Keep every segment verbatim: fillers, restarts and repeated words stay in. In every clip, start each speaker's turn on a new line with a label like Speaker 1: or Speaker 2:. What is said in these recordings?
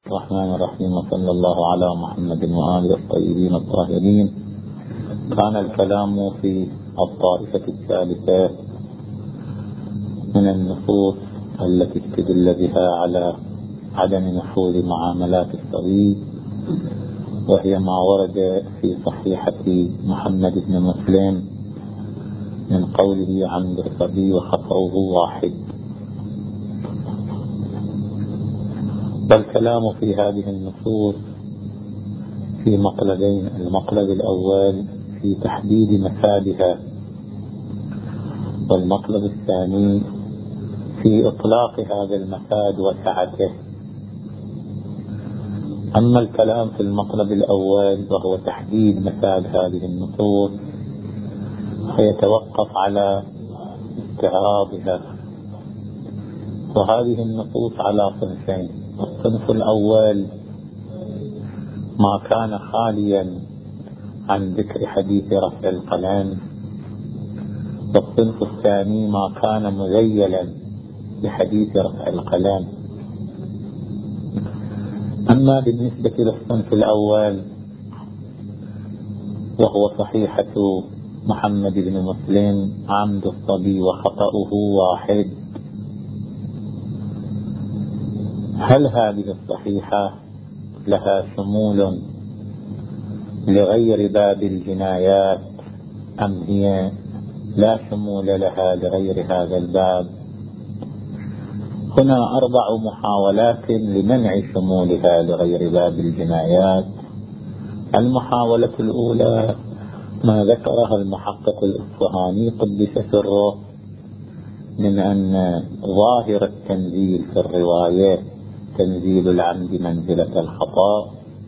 Speaker 1: الرحمن الرحيم، وصلى الله على محمد وآله الطيبين الطاهرين. كان الكلام في الطائفة الثالثة من النصوص التي استدل بها على عدم نفوذ معاملات الصبي، وهي ما ورد في صحيحة محمد بن مسلم من قوله عند الصبي وخطأه واحد. والكلام في هذه النصوص في مقلبين: المقلب الأول في تحديد مفادها، والمقلب الثاني في إطلاق هذا المفاد وسعته. أما الكلام في المقلب الأول وهو تحديد مفاد هذه النصوص فيتوقف على استعراضها. وهذه النصوص على صنفين: الصنف الأول ما كان خاليا عن ذكر حديث رفع القلم، والصنف الثاني ما كان مذيلا بحديث رفع القلم. أما بالنسبة للصنف الأول وهو صحيحة محمد بن مسلم عمد الصبي وخطأه واحد، هل هذه الصحيحة لها شمول لغير باب الجنايات أم هي لا شمول لها لغير هذا الباب؟ هنا أربع محاولات لمنع شمولها لغير باب الجنايات. المحاولة الأولى ما ذكرها المحقق الإصفهاني قدس سره من أن ظاهر التنزيل في الرواية تنزيل العمد منزلة الخطأ،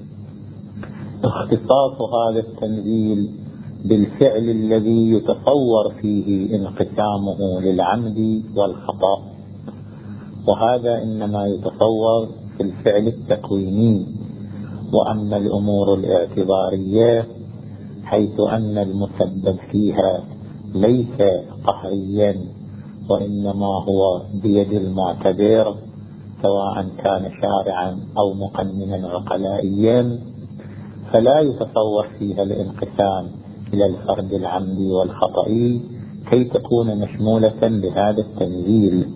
Speaker 1: اختصاص هذا التنزيل بالفعل الذي يتصور فيه انقسامه للعمد والخطأ، وهذا إنما يتصور في الفعل التكويني. وأما الأمور الاعتبارية حيث أن المسبب فيها ليس قهريا وإنما هو بيد المعتبر سواء كان شارعا أو مقننا عقلائيا، فلا يتصور فيها الانقسام إلى الفرد العمدي والخطئي كي تكون مشمولة بهذا التنزيل.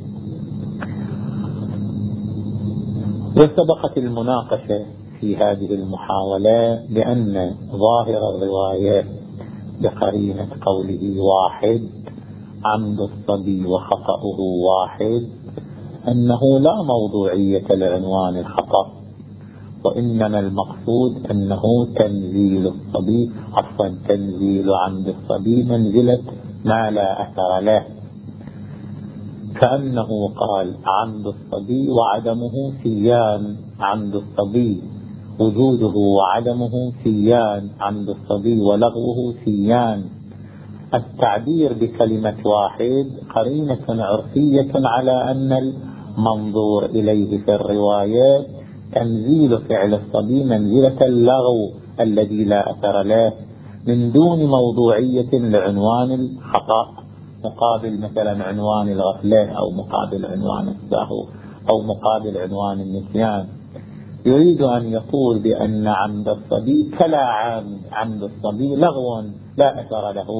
Speaker 1: وسبقت المناقشة في هذه المحاولة بأن ظاهر الرواية بقرينة قوله واحد عمد الصبي وخطأه واحد أنه لا موضوعية لعنوان الخطأ، وإنما المقصود أنه تنزيل الصبي عفوا تنزيل عمد الصبي منزلة ما لا أثر له، كأنه قال عمد الصبي وعدمه سيان عمد الصبي، وجوده وعدمه سيان عمد الصبي، ولغوه سيان. التعبير بكلمة واحد قرينة عرفية على أن المنظور إليه في الروايات تنزيل فعل الصبي منزلة اللغو الذي لا أثر له من دون موضوعية لعنوان الخطأ، مقابل مثلا عنوان الغفلة أو مقابل عنوان السهو أو مقابل عنوان النسيان. يريد أن يقول بأن عمد الصبي كلا عمد عمد الصبي لغو لا أثر له.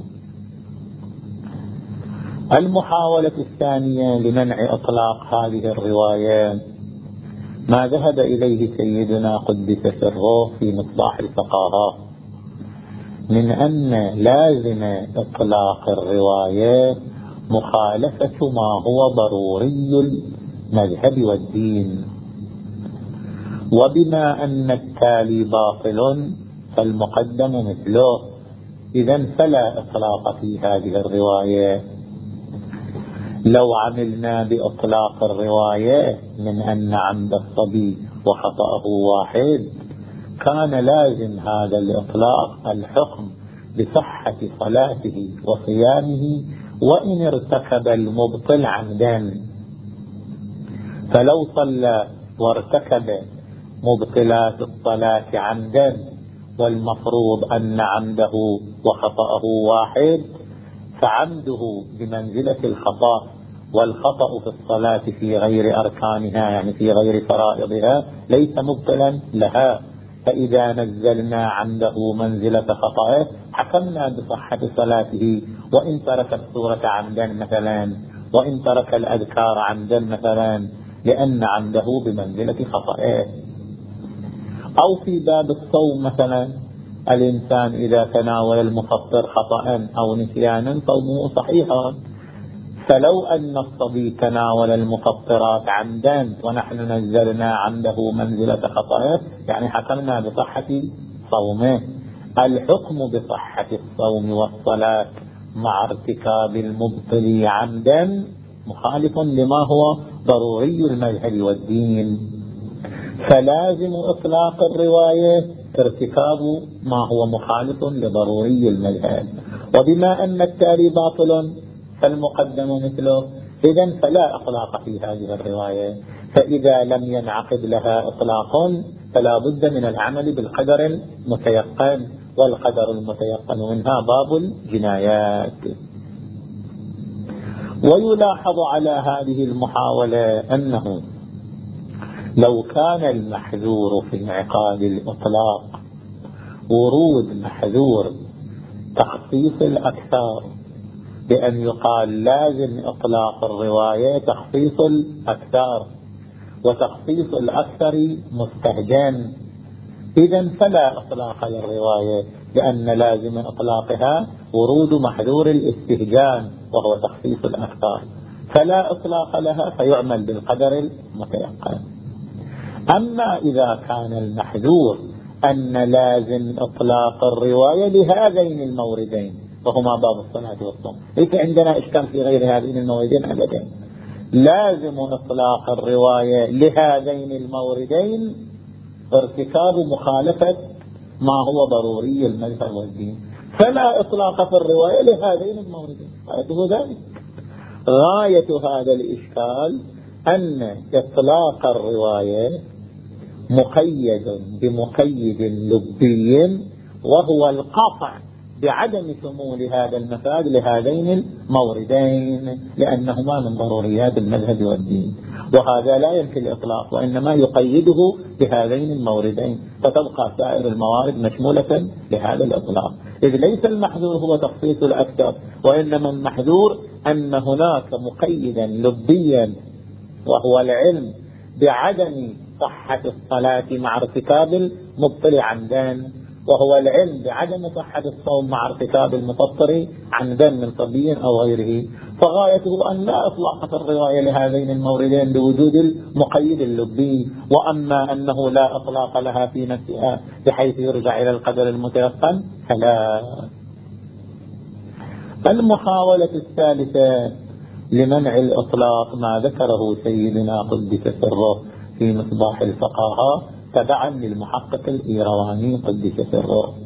Speaker 1: المحاولة الثانية لمنع إطلاق هذه الرواية ما ذهب إليه سيدنا قدس سره في مصباح الفقهاء من أن لازم إطلاق الرواية مخالفة ما هو ضروري المذهب والدين، وبما أن التالي باطل فالمقدم مثله، إذن فلا إطلاق في هذه الرواية. لو عملنا بإطلاق الرواية من أن عمد الصبي وخطأه واحد كان لازم هذا الإطلاق الحكم بصحة صلاته وصيامه وإن ارتكب المبطل عمدا. فلو صلى وارتكب مبطلات الصلاة عمدا والمفروض أن عمده وخطأه واحد فعمده بمنزلة الخطأ والخطأ في الصلاة في غير أركانها يعني في غير فرائضها ليس مبطلا لها، فإذا نزلنا عنده منزلة خطأه حكمنا بصحة صلاته، وإن ترك السورة عمدا مثلا، وإن ترك الأذكار عمدا مثلا، لأن عمده بمنزلة خطأه. أو في باب الصوم مثلا، الإنسان إذا تناول المفطر خطأ أو نسيانا صومه صحيحا، فلو أن الصبي تناول المفطرات عمدا ونحن نزلنا عنده منزلة خطأه يعني حكمنا بصحة صومه. الحكم بصحة الصوم والصلاة مع ارتكاب المبطل عمدا مخالف لما هو ضروري المذهب والدين، فلازم إطلاق الرواية ارتكاب ما هو مخالف لضروري المذهب، وبما أن التالي باطل فالمقدم مثله، إذن فلا إطلاق في هذه الرواية. فإذا لم ينعقد لها إطلاق فلا بد من العمل بالقدر المتيقن، والقدر المتيقن منها باب الجنايات. ويلاحظ على هذه المحاولة أنه لو كان المحذور في انعقاد الإطلاق ورود محذور تخصيص الأكثر، بأن يقال لازم إطلاق الرواية تخصيص الأكثر، وتخصيص الأكثر مستهجن، إذن فلا إطلاق للرواية، لأن لازم إطلاقها ورود محذور الاستهجان وهو تخصيص الأكثر، فلا إطلاق لها فيعمل بالقدر المتيقن. أما إذا كان المحذور أن لازم إطلاق الرواية لهذين الموردين وهما باب الصلاة والصوم، ليس عندنا إشكال في غير هذين الموردين أبدا، لازم إطلاق الرواية لهذين الموردين ارتكاب مخالفة ما هو ضروري المذهب والدين، فلا إطلاق في الرواية لهذين الموردين. غايته ذلك، غاية هذا الإشكال أن إطلاق الرواية مقيد بمقيد لبي، وهو القطع بعدم شمول هذا المفاد لهذين الموردين، لأنهما من ضروريات المذهب والدين، وهذا لا ينفي الإطلاق وإنما يقيده بهذين الموردين، فتبقى سائر الموارد مشمولة لهذا الإطلاق، إذ ليس المحذور هو تخصيص الأكثر، وإنما المحذور أن هناك مقيدا لبيا وهو العلم بعدم صحة الصلاة مع ارتكاب المبطل عمدا، وهو العلم بعدم صحة الصوم مع ارتكاب المفطر عمدا من صبي أو غيره، فغايته أن لا إطلاق في الرواية لهذين الموردين لوجود المقيد اللبي، وأما أنه لا إطلاق لها في نفسها بحيث يرجع إلى القدر المتيقن فلا. المحاولة الثالثة لمنع الإطلاق ما ذكره سيدنا قدس سره في مصباح الفقاهة تبعا للمحقق الإيرواني قدس سره.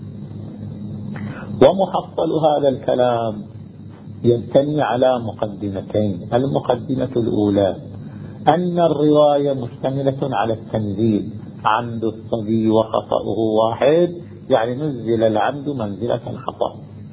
Speaker 1: ومحصل هذا الكلام يبتني على مقدمتين. المقدمة الأولى أن الرواية مشتملة على التنزيل، عمد الصبي وخطأه واحد، يعني نزل العمد منزلة الخطأ،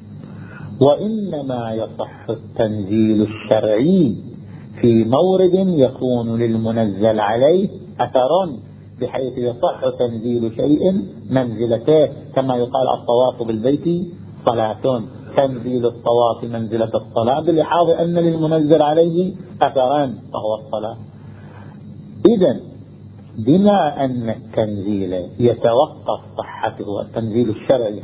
Speaker 1: وإنما يصح التنزيل الشرعي في مورد يكون للمنزل عليه أثر، بحيث يصح تنزيل شيء منزلته، كما يقال الطواف بالبيت صلاة، تنزيل الطواف منزلة الصلاة بلحاظ أن للمنزل عليه أثران وهو الصلاة. إذن بما أن التنزيل يتوقف صحته، التنزيل الشرعي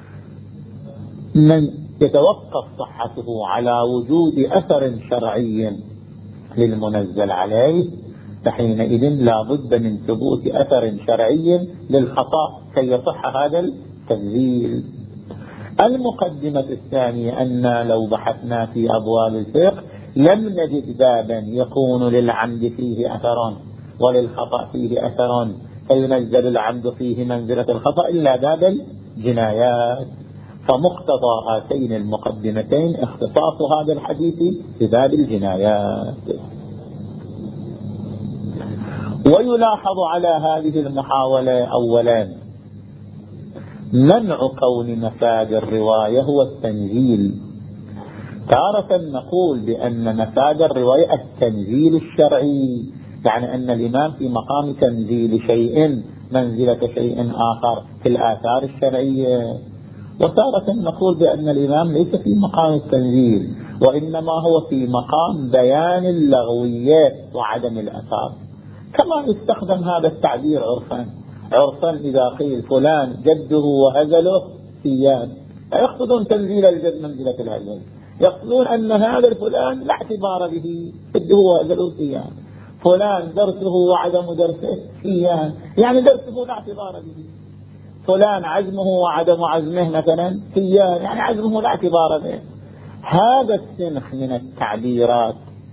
Speaker 1: من يتوقف صحته على وجود أثر شرعي للمنزل عليه، فحينئذ لا بد من ثبوت أثر شرعي للخطأ كي يصح هذا التنزيل. المقدمة الثانية أن لو بحثنا في أبواب الفقه لم نجد بابا يكون للعمد فيه أثر وللخطأ فيه أثر فينزل العمد فيه منزلة الخطأ إلا باب الجنايات، فمقتضى هاتين المقدمتين اختصاص هذا الحديث في باب الجنايات. ويلاحظ على هذه المحاولة أولا منع كون مفاد الرواية هو التنزيل، تارة نقول بأن مفاد الرواية التنزيل الشرعي، يعني أن الإمام في مقام تنزيل شيء منزلة شيء آخر في الآثار الشرعية. وتارة نقول بأن الإمام ليس في مقام التنزيل، وإنما هو في مقام بيان اللغويات وعدم الآثار. كما يستخدم هذا التعبير عرفا. عرفا إذا قيل فلان جده وهزله سيان، لا يقصدون تنزيل الجد منزلة الهزل، يقصدون أن هذا الفلان لا اعتبار به، جده وهزله سيان. فلان درسه وعدم درسه سيان، يعني درسه لا اعتبار به. فلان عزمه وعدم عزمه مثلا سيان، يعني عزمه لا اعتبار به. هذا السنخ من التعبيرات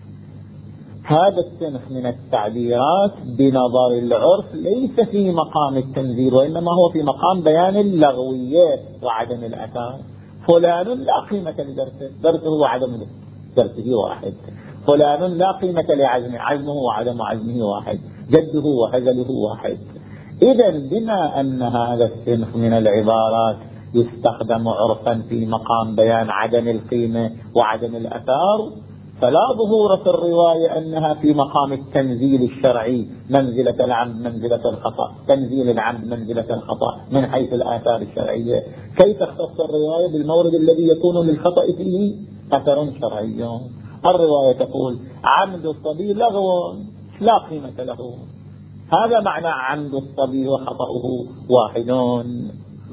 Speaker 1: هذا السنخ من التعبيرات بنظر العرف ليس في مقام التنزيل، وإنما هو في مقام بيان اللغويات وعدم الأثار. فلان لا قيمة لدرسه، درسه وعدم درسه واحد. فلان لا قيمة لعزمه، عزمه وعدم عزمه واحد. جده وهزله واحد. إذا بما أن هذا السنخ من العبارات يستخدم عرفا في مقام بيان عدم القيمة وعدم الأثار، فلا ظهور في الرواية أنها في مقام التنزيل الشرعي منزلة العمد منزلة الخطأ، تنزيل العمد منزلة الخطأ من حيث الآثار الشرعية. كيف تختص الرواية بالمورد الذي يكون للخطأ فيه أثر شرعي؟ الرواية تقول عمد الصبي لغو لا قيمة له، هذا معنى عمد الصبي وخطأه واحدون.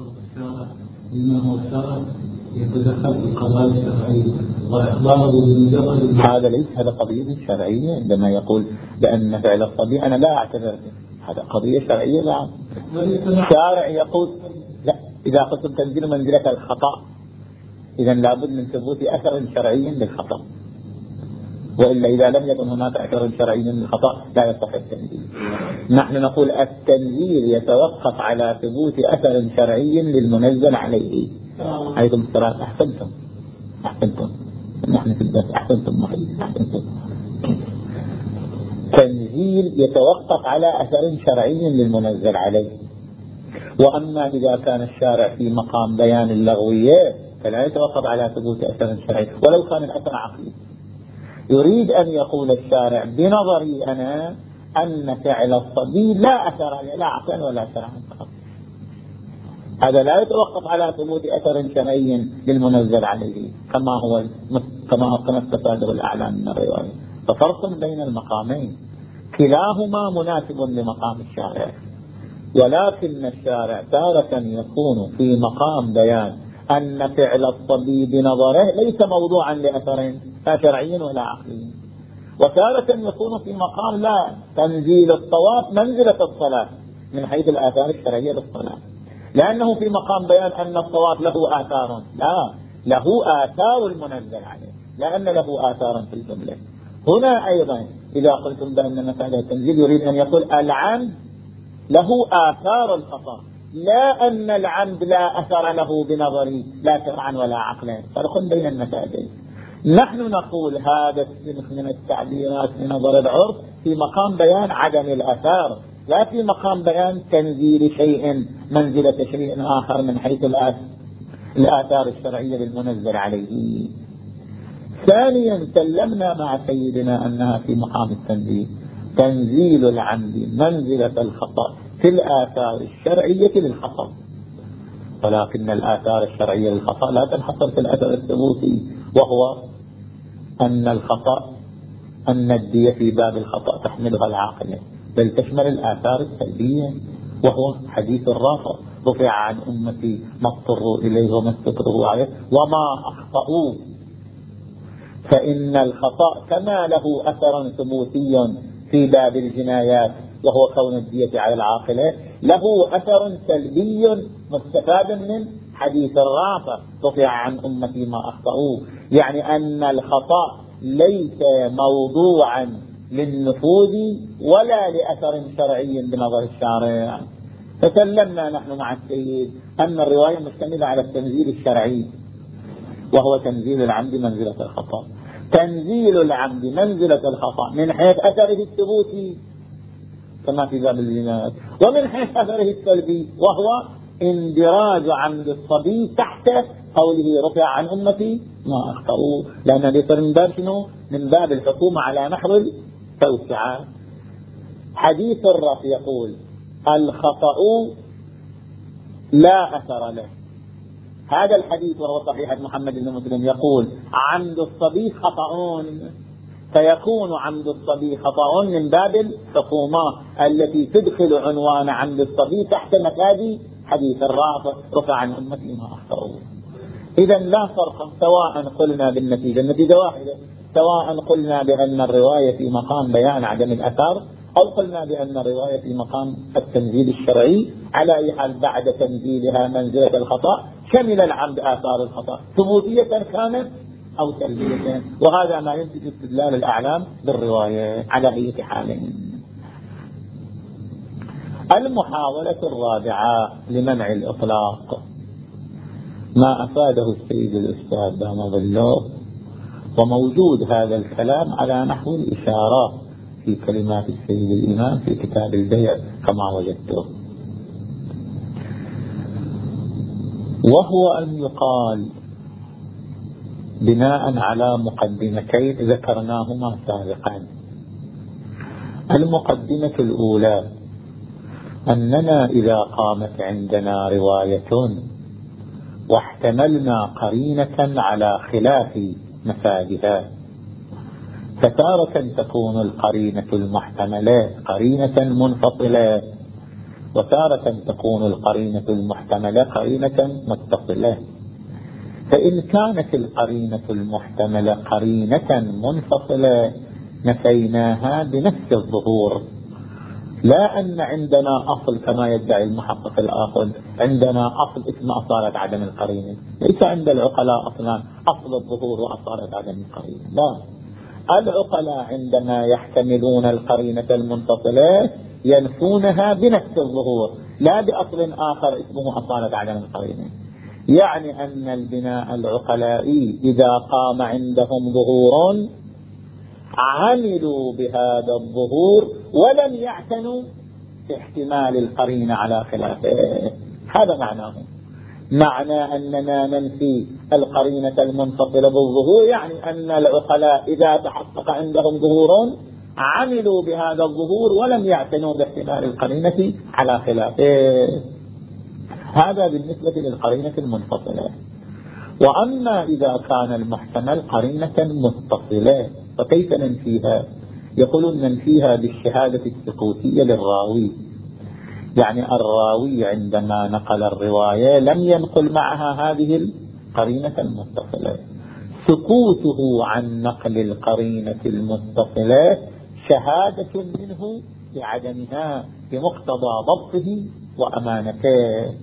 Speaker 2: إنه الشرع يتدخل في القضايا الشرعية وإخباره بمجرد
Speaker 1: هذا ليس هذا قضية شرعية. عندما يقول بأن فعل الصبي أنا لا أعتبر هذا قضية شرعية، لا. الشارع يقول لا، إذا قلتم تنزيل منزلة الخطأ إذا لابد من ثبوت أثر شرعي للخطأ، وإلا إذا لم يكن هناك أثر شرعي للخطأ لا يصح التنزيل. نحن نقول التنزيل يتوقف على ثبوت أثر شرعي للمنزل عليه. عليكم السلام. أحسنتم أحسنتم نحن في الدرس أحسنتم محيط أحسنتم. تنزيل يتوقف على أثر شرعي للمنزل عليه. وأما إذا كان الشارع في مقام بيان اللغويات فلا يتوقف على ثبوت أثر شرعي ولو كان الأثر عقلي. يريد أن يقول الشارع بنظري أنا أن فعل الصبي لا أثر لا عقلا ولا شرعا فقط. هذا لا يتوقف على ثبوت أثر شرعي للمنزل عليه كما هو كما هو كما استفاده الأعلام من الرواية. ففرق بين المقامين كلاهما مناسب لمقام الشارع، ولكن الشارع تارة يكون في مقام بيان أن فعل الصبي بنظره ليس موضوعا لأثر لا شرعي ولا عقلي، وتارة يكون في مقام لا تنزيل الطواف منزلة الصلاة من حيث الآثار الشرعية للصلاة، لأنه في مقام بيان أن الطواف له آثار، لا له آثار المنزل عليه لأن له آثار في الجملة. هنا أيضا إذا قلتم بأن مثلا التنزيل يريد أن يقول العمد له آثار الخطأ، لا أن العمد لا أثر له بنظري لا شرعا ولا عقلا. فرق بين المسائل. نحن نقول هذا السنخ من التعبيرات من نظر العرف في مقام بيان عدم الآثار، لا في مقام بيان تنزيل شيء منزلة شيء آخر من حيث الآثار الشرعية للمنزل عليه. ثانيا سلمنا مع سيدنا أنها في مقام التنزيل، تنزيل العمد منزلة الخطأ في الآثار الشرعية للخطأ، ولكن الآثار الشرعية للخطأ لا تنحصر في الأثر الثبوتي، وهو أن الخطأ أن الدية في باب الخطأ تحملها العاقلة، بل تشمل الآثار السلبية، وهو حديث الرافع رفع عن أمتي ما اضطروا إليه وما استكرهوا عليه وما أخطأوا. فإن الخطأ كما له أثر ثبوتي في باب الجنايات وهو كون الدية على العاقلة، له أثر سلبي مستفاد من حديث الرافع رفع عن أمتي ما أخطأوا، يعني أن الخطأ ليس موضوعا للنفوذ ولا لأثر شرعي بنظر الشارع. فسلمنا نحن مع السيد أن الرواية مشتملة على التنزيل الشرعي وهو تنزيل العمد منزلة الخطأ. تنزيل العمد منزلة الخطأ من حيث أثره الثبوتي كما في باب الجنايات، ومن حيث أثره السلبي وهو اندراج عمد الصبي تحت قوله رفع عن أمتي ما أخطأوا، لأن بيصير من باب شنو؟ من باب الحكومة على نحو التوسعة. حديث الرفع يقول الخطأ لا أثر له. هذا الحديث وهو صحيح محمد بن مسلم يقول عمد الصبي خطأ، فيكون عمد الصبي خطأ من باب الحكومة التي تدخل عنوان عمد الصبي تحت مكاد حديث الرافع رفع عن أمتي ما أخطأوا. إذا لا فرق، سواء قلنا بالنتيجة النتيجة واحدة، سواء قلنا بأن الرواية في مقام بيان عدم الأثر أو قلنا بأن الرواية في مقام التنزيل الشرعي، على أي حال بعد تنزيلها منزلة الخطأ شمل العمد آثار الخطأ ثبوتية كانت أو سلبية، وهذا ما ينتج استدلال الأعلام بالرواية على أي حال. المحاولة الرابعة لمنع الإطلاق ما أفاده السيد الأستاذ دام ظله، وموجود هذا الكلام على نحو الإشارة في كلمات السيد الإمام في كتاب البيع كما وجدته، وهو أن يقال بناء على مقدمتين ذكرناهما سابقا. المقدمة الأولى أننا إذا قامت عندنا رواية واحتملنا قرينة على خلاف مفادها، فتارة تكون القرينة المحتملة قرينة منفصلة، وتارة تكون القرينة المحتملة قرينة متصلة. فإن كانت القرينة المحتملة قرينة منفصلة نفيناها بنفس الظهور، لا أن عندنا أصل كما يدعي المحقق الآخر عندنا أصل اسم أصالة عدم القرينة. ليس عند العقلاء أصلا أصل الظهور وأصالة عدم القرينة، لا، العقلاء عندما يحتملون القرينة المنفصلة ينفونها بنفس الظهور لا بأصل آخر اسمه أصالة عدم القرينة. يعني أن البناء العقلائي إذا قام عندهم ظهور عملوا بهذا الظهور ولم يعتنوا باحتمال القرينة على خلافه. هذا معناه، معنى أننا ننفي القرينة المنفصلة بالظهور يعني أن العقلاء إذا تحقق عندهم ظهور عملوا بهذا الظهور ولم يعتنوا باحتمال القرينة على خلافه. هذا بالنسبة للقرينة المنفصلة. وأما إذا كان المحتمل قرينة متصلة فكيف ننفيها؟ يقولون ننفيها بالشهادة السكوتية للراوي، يعني الراوي عندما نقل الرواية لم ينقل معها هذه القرينة المتصلة، سكوته عن نقل القرينة المتصلة شهادة منه بعدمها بمقتضى ضبطه وأمانته.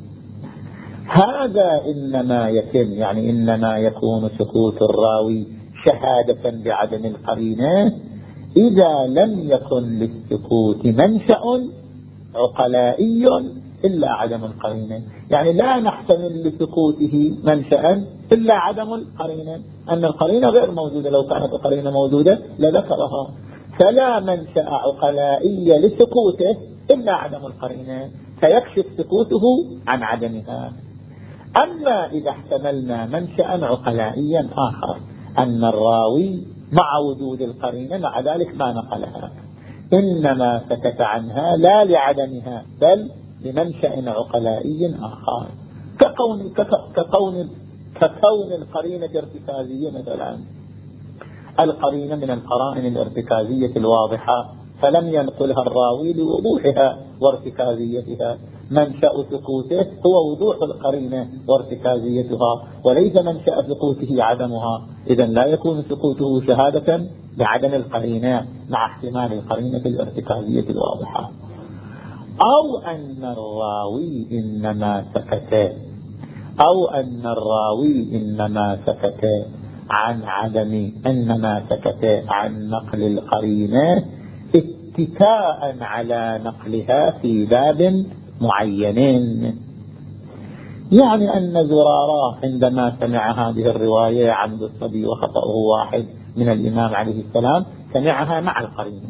Speaker 1: هذا إنما يتم، يعني إنما يكون سكوت الراوي شهادة بعدم القرينة إذا لم يكن للسكوت منشأ عقلائي إلا عدم القرينة. يعني لا نحتمل لسكوته منشأ إلا عدم القرينة، أن القرينة غير موجودة، لو كانت القرينة موجودة لذكرها. فلا منشأ عقلائي لسكوته إلا عدم القرينة، فيكشف سكوته عن عدمها. أما إذا احتملنا منشأ عقلائيا آخر أن الراوي مع وجود القرينة مع ذلك ما نقلها، إنما سكت عنها لا لعدمها بل لمنشأ عقلائي آخر، ككون, ككون, ككون القرينة ارتكازية مثلا. القرينة من القرائن الارتكازية الواضحة فلم ينقلها الراوي لوضوحها وارتكازيتها، منشأ سكوته هو وضوح القرينة وارتكازيتها وليس منشأ سكوته عدمها. إذن لا يكون سكوته شهادة بعدم القرينة مع احتمال القرينة الارتكازية الواضحة. أو أن الراوي إنما سكت أو أن الراوي إنما سكت عن عدم إنما سكت عن نقل القرينة اتكاء على نقلها في باب معينين. يعني أن زرارة عندما سمع هذه الرواية عمد الصبي وخطأه واحد من الإمام عليه السلام سمعها مع القرينة،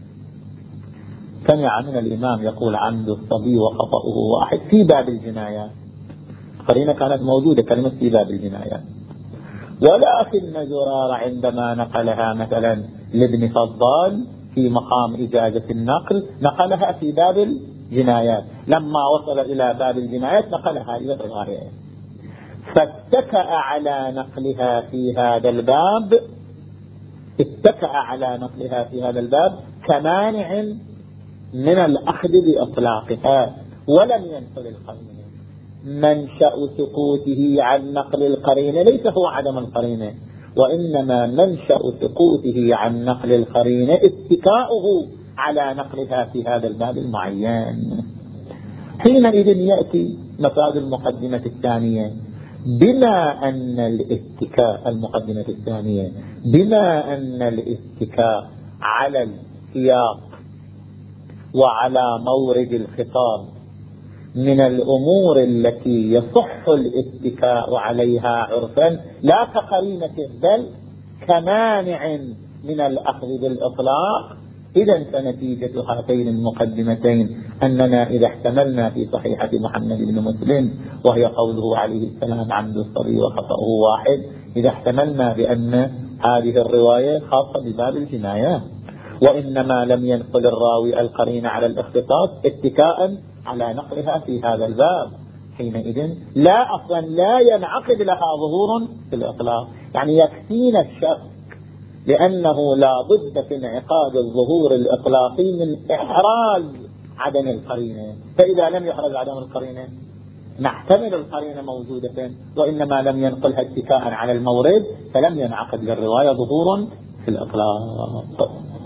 Speaker 1: سمع من الإمام يقول عمد الصبي وخطأه واحد في باب الجنايات، القرينة كانت موجودة كلمة في باب الجنايات، ولكن زرار عندما نقلها مثلا لابن فضال في مقام إجازة النقل نقلها في باب الجنايات، لما وصل إلى باب الجنايات نقلها إلى الرواية، فاتكأ على نقلها في هذا الباب اتكأ على نقلها في هذا الباب كمانع من الأخذ بإطلاقها ولم ينقل القرينة. منشأ سقوطه عن نقل القرينة ليس هو عدم القرينة، وإنما منشأ سقوطه عن نقل القرينة اتكاؤه على نقلها في هذا الباب المعين. حينئذ يأتي مفاد المقدمة الثانية، بما أن الاتكاء المقدمة الثانية بما أن الاتكاء على السياق وعلى مورد الخطاب من الأمور التي يصح الاتكاء عليها عرفا لا كقرينة بل كمانع من الأخذ بالإطلاق، إذن فنتيجة هاتين المقدمتين أننا إذا احتملنا في صحيحة محمد بن مسلم وهي قوله عليه السلام عمد الصبي وخطأه واحد، إذا احتملنا بأن هذه الرواية خاصة بباب الجنايات، وإنما لم ينقل الراوي القرين على الاختصاص اتكاء على نقلها في هذا الباب، حينئذ لا أصلا لا ينعقد لها ظهور في الإطلاق، يعني يكفينا الشك، لأنه لا ضد في انعقاد الظهور الإطلاقي من إحراز عدم القرينة، فإذا لم يحرز عدم القرينة نحتمل القرينة موجودة وإنما لم ينقلها اتكاء على المورد فلم ينعقد للرواية ظهور في الإطلاق.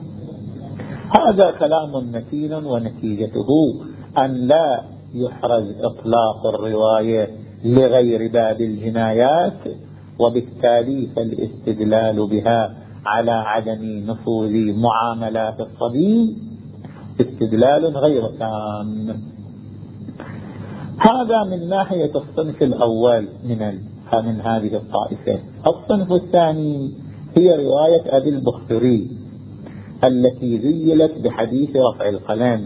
Speaker 1: هذا كلام متين، ونتيجته أن لا يحرز إطلاق الرواية لغير باب الجنايات، وبالتالي فالاستدلال بها على عدم نفوذ معاملات الصبي استدلال غير تام. هذا من ناحية الصنف الأول من من هذه الطائفة. الصنف الثاني هي رواية أبي البختري التي ذيلت بحديث رفع القلم.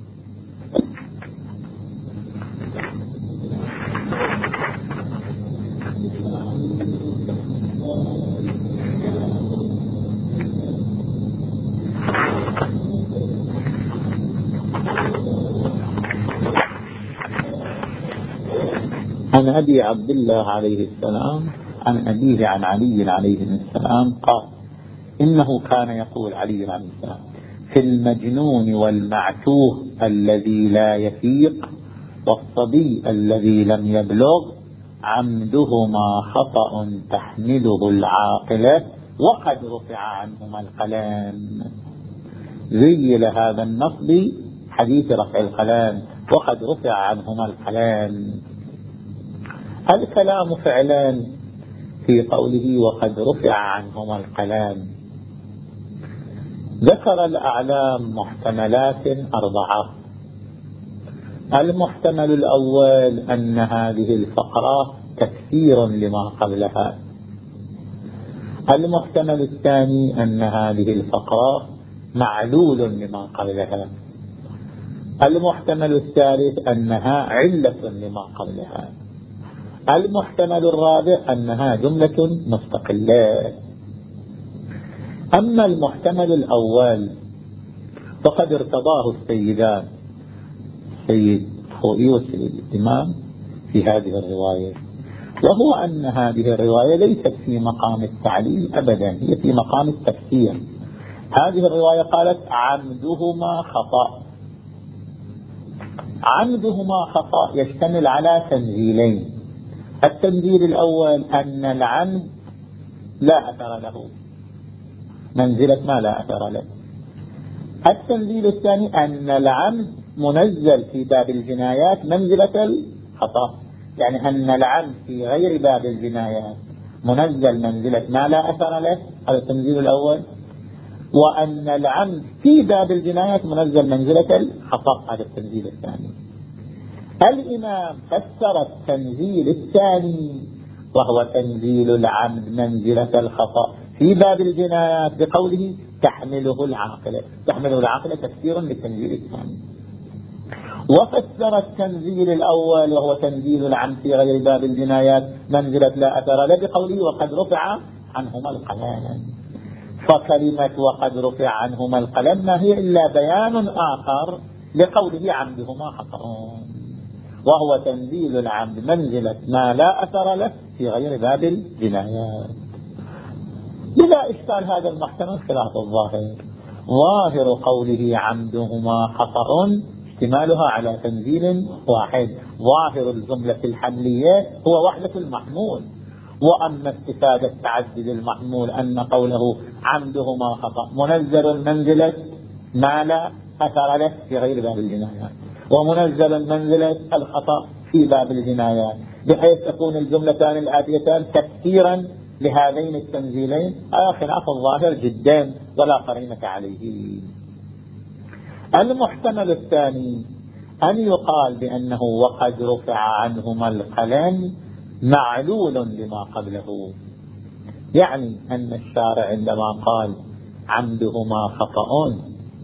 Speaker 1: عن أبي عبد الله عليه السلام عن أبيه عن علي عليه السلام قال إنه كان يقول علي عليه السلام في المجنون والمعتوه الذي لا يفيق والصبي الذي لم يبلغ عمدهما خطأ تحمله العاقلة وقد رفع عنهما القلم. ذيل هذا النصب حديث رفع القلم وقد رفع عنهما القلم. الكلام فعلا في قوله وقد رفع عنهما القلم. ذكر الأعلام محتملات أربعة. المحتمل الأول أن هذه الفقرة تكثير لما قبلها. المحتمل الثاني أن هذه الفقرة معلول لما قبلها. المحتمل الثالث أنها علة لما قبلها. المحتمل الرابع أنها جملة مستقلة. أما المحتمل الأول فقد ارتضاه السيدان السيد خوئي والسيد الإمام في هذه الرواية، وهو أن هذه الرواية ليست في مقام التعليل أبدا، هي في مقام التفسير. هذه الرواية قالت عمدهما خطأ. عمدهما خطأ يشتمل على تنزيلين. التنزيل الأول أن العمد لا أثر له منزلة ما لا أثر له. التنزيل الثاني أن العمد منزل في باب الجنايات منزلة الخطأ، يعني أن العمد في غير باب الجنايات منزل منزلة ما لا أثر له، هذا التنزيل الأول. وأن العمد في باب الجنايات منزل منزلة الخطأ، هذا التنزيل الثاني. الإمام فسر التنزيل الثاني وهو تنزيل العمد منزلة الخطأ في باب الجنايات بقوله تحمله العاقلة. تحمله العاقلة تفسير للتنزيل الثاني. وفسر التنزيل الأول وهو تنزيل العمد في غير باب الجنايات منزلة لا أثر له بقوله وقد رفع عنهما القلم. فكلمة وقد رفع عنهما القلم ما هي إلا بيان آخر لقوله عمدهما خطأ، وهو تنزيل العمد منزلة ما لا أثر له في غير باب الجنايات. بلا إشكال هذا المحتمل خلاف الظاهر. ظاهر قوله عمدهما خطأ اشتمالها على تنزيل واحد، ظاهر الجملة الحملية هو وحدة المحمول. وأما استفادة تعدد المحمول أن قوله عمدهما خطأ منزل منزلة ما لا أثر له في غير باب الجنايات، ومنزل منزلة الخطأ في باب الجنايات، بحيث تكون الجملتان الآتيتان تفسيرا لهذين التنزيلين. هذا خلاف الظاهر جدا ولا قرينة عليه. المحتمل الثاني أن يقال بأنه وقد رفع عنهما القلم معلول لما قبله، يعني أن الشارع عندما قال عمدهما خطأ،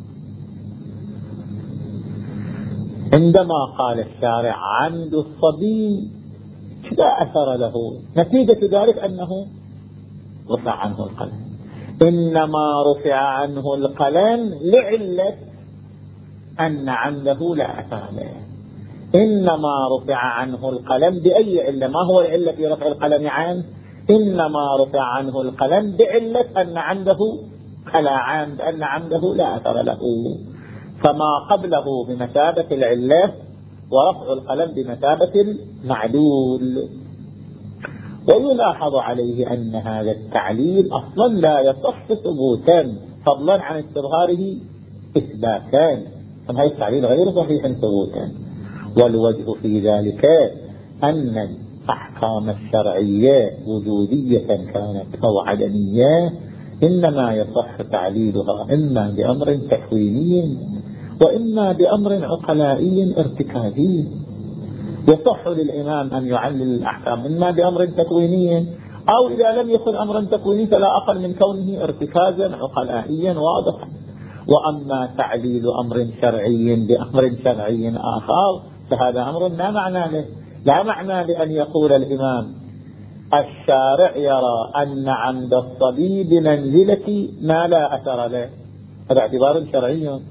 Speaker 1: عندما قال الشارع عمد الصبي لا أثر له، نتيجة ذلك أنه رفع عنه القلم. إنما رفع عنه القلم لعلة أن عمده لا أثر له. إنما رفع عنه القلم بأي علة؟ ما هو العلة في رفع القلم عنه؟ إنما رفع عنه القلم بعلة أن عنده خلا عمد، أن عنده لا أثر له، فما قبله بمثابة العلة ورفع القلم بمثابة المعلول. ويلاحظ عليه أن هذا التعليل أصلا لا يصح ثبوتا فضلا عن استظهاره إثباتا، فهذا التعليل غير صحيح ثبوتا. والوجه في ذلك أن الأحكام الشرعية وجودية كانت أو عدمية إنما يصح تعليلها إما بأمر تكويني وإما بأمر عقلائي ارتكازي. يصح للإمام أن يعلل الأحكام إما بأمر تكويني، أو إذا لم يكن أمرا تكويني فلا أقل من كونه ارتكازا عقلائيا واضحا. وأما تعليل أمر شرعي بأمر شرعي آخر فهذا أمر لا معنى له. لا معنى لأن يقول الإمام الشارع يرى أن عمد الصبي بمنزلة ما لا أثر له، هذا اعتبار شرعي،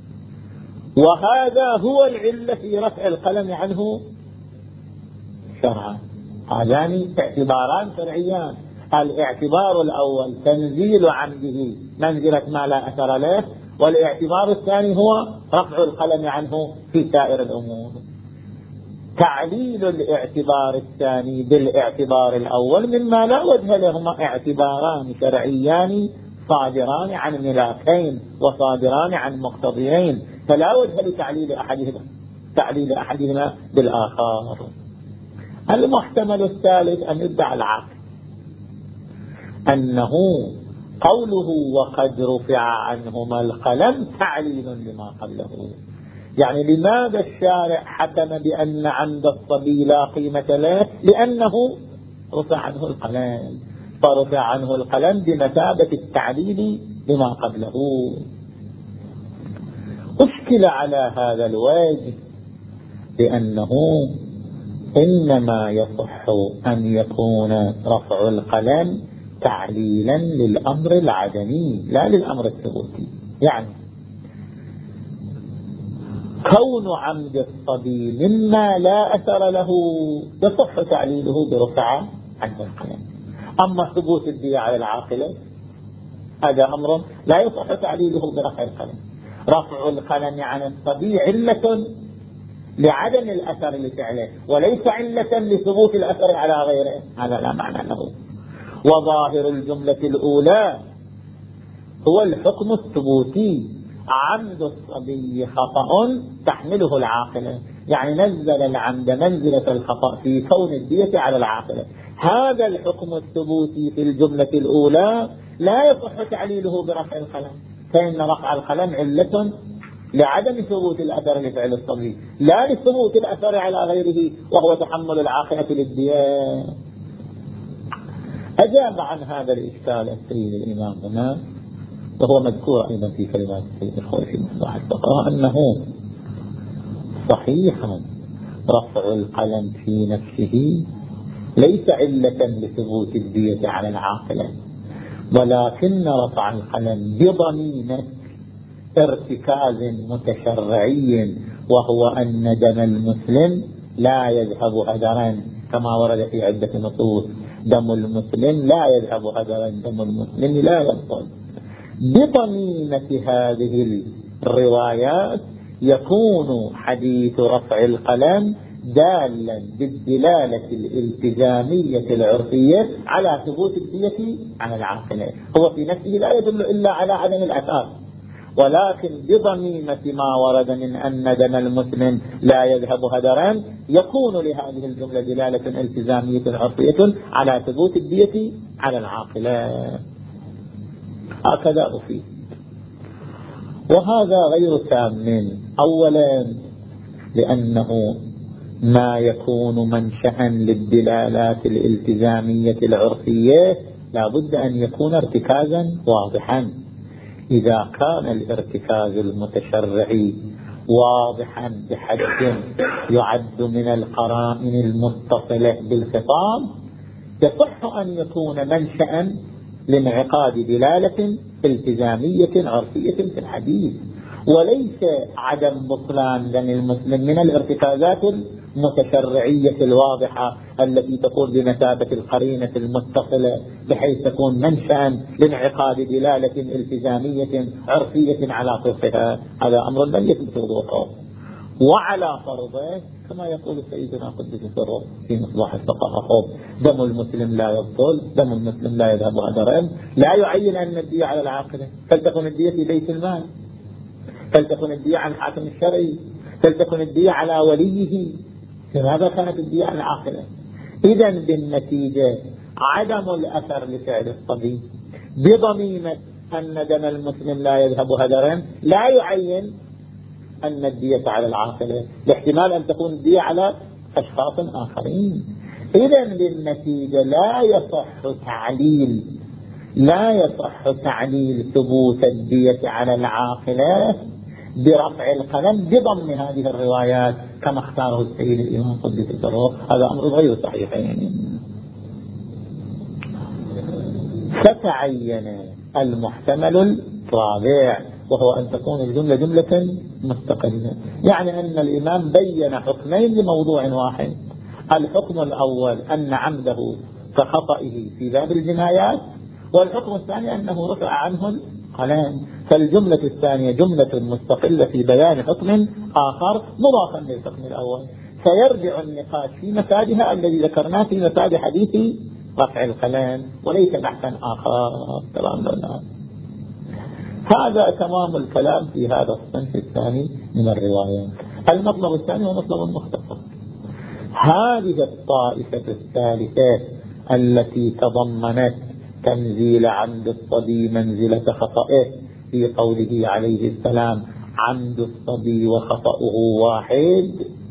Speaker 1: وهذا هو العلة في رفع القلم عنه شرعا. هذان اعتباران شرعيان. الاعتبار الأول تنزيل عمده منزلة ما لا أثر له، والاعتبار الثاني هو رفع القلم عنه في سائر الأمور. تعليل الاعتبار الثاني بالاعتبار الأول مما لا وجه لهما، اعتباران شرعيان صادران عن ملاكين وصادران عن مقتضيين، فلا وجه لتعليل أحدهما تعليل أحدهما بالآخر. المحتمل الثالث أن يدعى العقل أنه قوله وقد رفع عنهما القلم تعليل لما قبله. يعني لماذا الشارع حكم بأن عمد الصبي لا قيمة له؟ لأنه رفع عنه القلم، فرفع عنه القلم بمثابة التعليل لما قبله. أشكل على هذا الوجه بأنه إنما يصح أن يكون رفع القلم تعليلا للأمر العدمي لا للأمر الثبوتي. يعني كون عمد الصبي مما لا أثر له يصح تعليله برفع عنه القلم. أما ثبوت الدية على العاقلة هذا أمر لا يصح تعليله برفع القلم. رفع القلم عن الصبي علة لعدم الأثر لفعله وليس علة لثبوت الأثر على غيره، هذا لا معنى له. وظاهر الجملة الأولى هو الحكم الثبوتي، عمد الصبي خطأ تحمله العاقلة، يعني نزل العمد منزلة الخطأ في كون الدية على العاقلة. هذا الحكم الثبوتي في الجملة الأولى لا يصح تعليله برفع القلم، فإن رفع القلم علة لعدم ثبوت الأثر لفعل الصبي لا لثبوت الأثر على غيره وهو تحمل العاقلة للدية. أجاب عن هذا الإشكال السيد الإمام هنا، وهو مذكور أيضا في كلمات السيد الخوئي في مصباح الفقهاء، أنه صحيحا رفع القلم في نفسه ليس علة لثبوت الدية على العاقلة، ولكن رفع القلم بضمينة ارتكاز متشرعي، وهو أن دم المسلم لا يذهب هدرا، كما ورد في عدة نصوص: دم المسلم لا يذهب هدرا، دم المسلم لا يبطل. بضمينة هذه الروايات يكون حديث رفع القلم دالا بالدلالة الالتزامية العرفية على ثبوت الدية على العاقلة. هو في نفسه لا يدل إلا على عدم الأثار، ولكن بضميمة ما ورد من أن دم المسلم لا يذهب هدرا يكون لهذه الجملة دلالة التزامية عرفية على ثبوت الدية على العاقلة. هكذا أفيد. وهذا غير تام. أولا لأنه ما يكون منشأ للدلالات الالتزامية العرفية لا بد أن يكون ارتكازا واضحا. إذا كان الارتكاز المتشرعي واضحا بحد يعد من القرائن المتصلة بالخطاب يصح أن يكون منشأ لانعقاد دلالة التزامية عرفية في الحديث، وليس عدم بطلان دم المسلم من الارتكازات المتشرعية الواضحة التي تكون بمثابة القرينة المتصلة بحيث تكون منشأ لانعقاد دلالة التزامية عرفية على صدقها. هذا أمر لم يثبت وضوحه. وعلى فرضه كما يقول سيدنا قدس سره في مصباح الثقافة: دم المسلم لا يبطل، دم المسلم لا يذهب هدرا، لا يعين أن الدية على العاقلة، فلتكن الدية في بيت المال، فلتكن الدية عن الحاكم الشرعي، فلتكن الدية على وليه. لماذا كانت الدية على العاقلة؟ إذن بالنتيجة عدم الأثر لفعل الصبي بضميمة أن دم المسلم لا يذهب هدرا لا يعين أن الدية على العاقلة، لاحتمال أن تكون الدية على أشخاص آخرين. إذن بالنتيجة لا يصح تعليل لا يصح تعليل ثبوت الدية على العاقلة برفع القلم بضم هذه الروايات كما اختاره السيد الإمام قدس سره. هذا أمر غير صحيح. يعني فتعين المحتمل الرابع، وهو أن تكون الجملة جملة مستقلة، يعني أن الإمام بين حكمين لموضوع واحد. الحكم الأول أن عمده كخطئه في باب الجنايات، والحكم الثاني أنه رفع عنه القلم. فالجملة الثانية جملة مستقلة في بيان حكم آخر مضافا للحكم الأول، فيرجع النقاش في مفادها الذي ذكرناه في مفاد حديث رفع القلم وليس بحثا آخر. تمام لنا. هذا تمام الكلام في هذا الصنف الثاني من الروايات. المطلب الثاني هو مطلب مختصر. هذه الطائفة الثالثة التي تضمنت تنزيل عمد الصبي منزلة خطئه في قوله عليه السلام: عمد الصبي وخطأه واحد،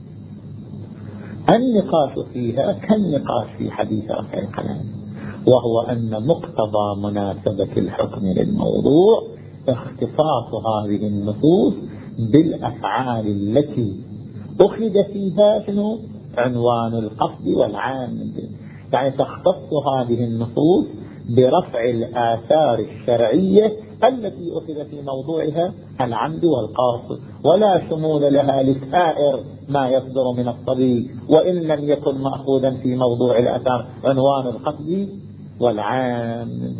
Speaker 1: النقاش فيها كالنقاش في حديث رفع القلم، وهو أن مقتضى مناسبة الحكم للموضوع اختصاص هذه النصوص بالأفعال التي أخذ فيها شنو؟ عنوان القصد والعام، يعني تختص هذه النصوص برفع الآثار الشرعية التي أخذ في موضوعها العمد والقصد، ولا شمول لها لسائر ما يصدر من الصبي وإن لم يكن مأخوذا في موضوع الآثار عنوان القصد والعام.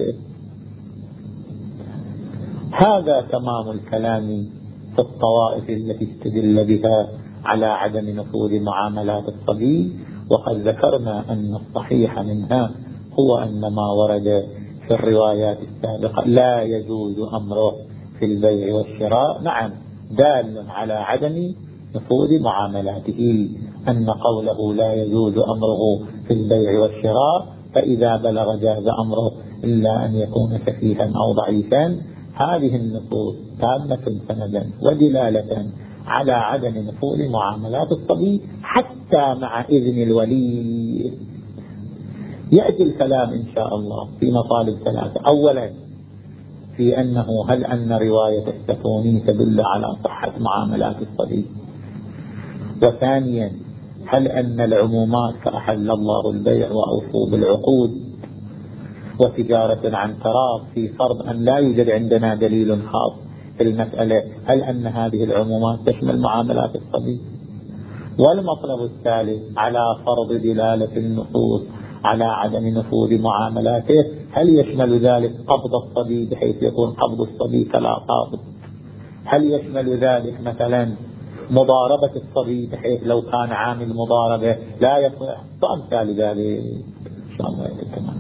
Speaker 1: هذا تمام الكلام في الطوائف التي استدل بها على عدم نفوذ معاملات الصبي. وقد ذكرنا أن الصحيح منها هو أن ما ورد في الروايات السابقة لا يجوز أمره في البيع والشراء، نعم دال على عدم نفوذ معاملاته، أن قوله لا يجوز أمره في البيع والشراء فإذا بلغ جاز أمره إلا أن يكون سفيها أو ضعيفا. هذه النصوص تامة سندا ودلالة على عدم نفوذ معاملات الصبي حتى مع إذن الولي. يأتي الكلام إن شاء الله في مطالب ثلاثة. أولا في أنه هل أن رواية السفوني تدل على صحة معاملات الصبي؟ وثانيا هل أن العمومات فأحل الله البيع وأوفوا بالعقود وتجارة عن تراض في فرض أن لا يوجد عندنا دليل خاص في المسألة، هل أن هذه العمومات تشمل معاملات الصبي؟ والمطلب الثالث على فرض دلالة النصوص على عدم نفوذ معاملاته، هل يشمل ذلك قبض الصبي بحيث يكون قبض الصبي كلا قابض؟ هل يشمل ذلك مثلا مضاربة الصبي بحيث لو كان عامل مضاربة لا يصح وأمثال ذلك؟ إن شاء الله يتكلم.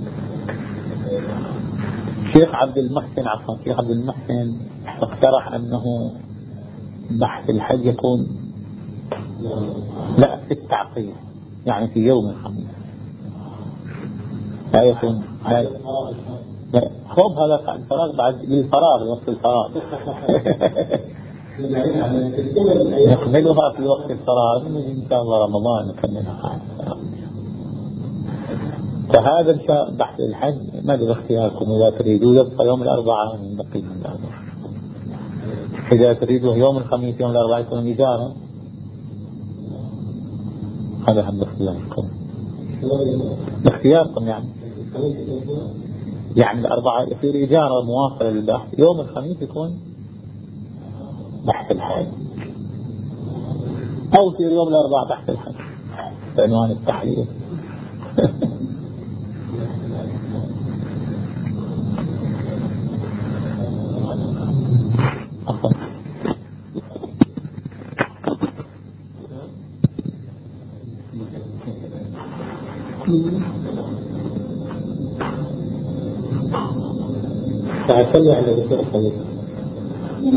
Speaker 1: شيخ عبد المحسن عفوا شيخ عبد المحسن اقترح أنه بحث الحج يكون لا في التعقيد، يعني في يوم الخميس لا يكون لا خوب هذا الفراغ بعد للفراغ وقت الفراغ نكملها في وقت الفراغ إن شاء الله رمضان نكملها. فهذا الشيء بحث الحج ما له اختياركم، إذا تريدوا يبقى يوم الأربعاء من بقي من الأربعاء، إذا تريدوا يوم الخميس يوم الأربعاء يكون إجارة، هذا هم اختياركم اختياركم يعني يعني الأربعاء يصير إجارة موافقة للبحث، يوم الخميس يكون بحث الحج، أو يصير يوم الأربعاء بحث الحج بعنوان التحليل. فأتلي على ذكر الخليفة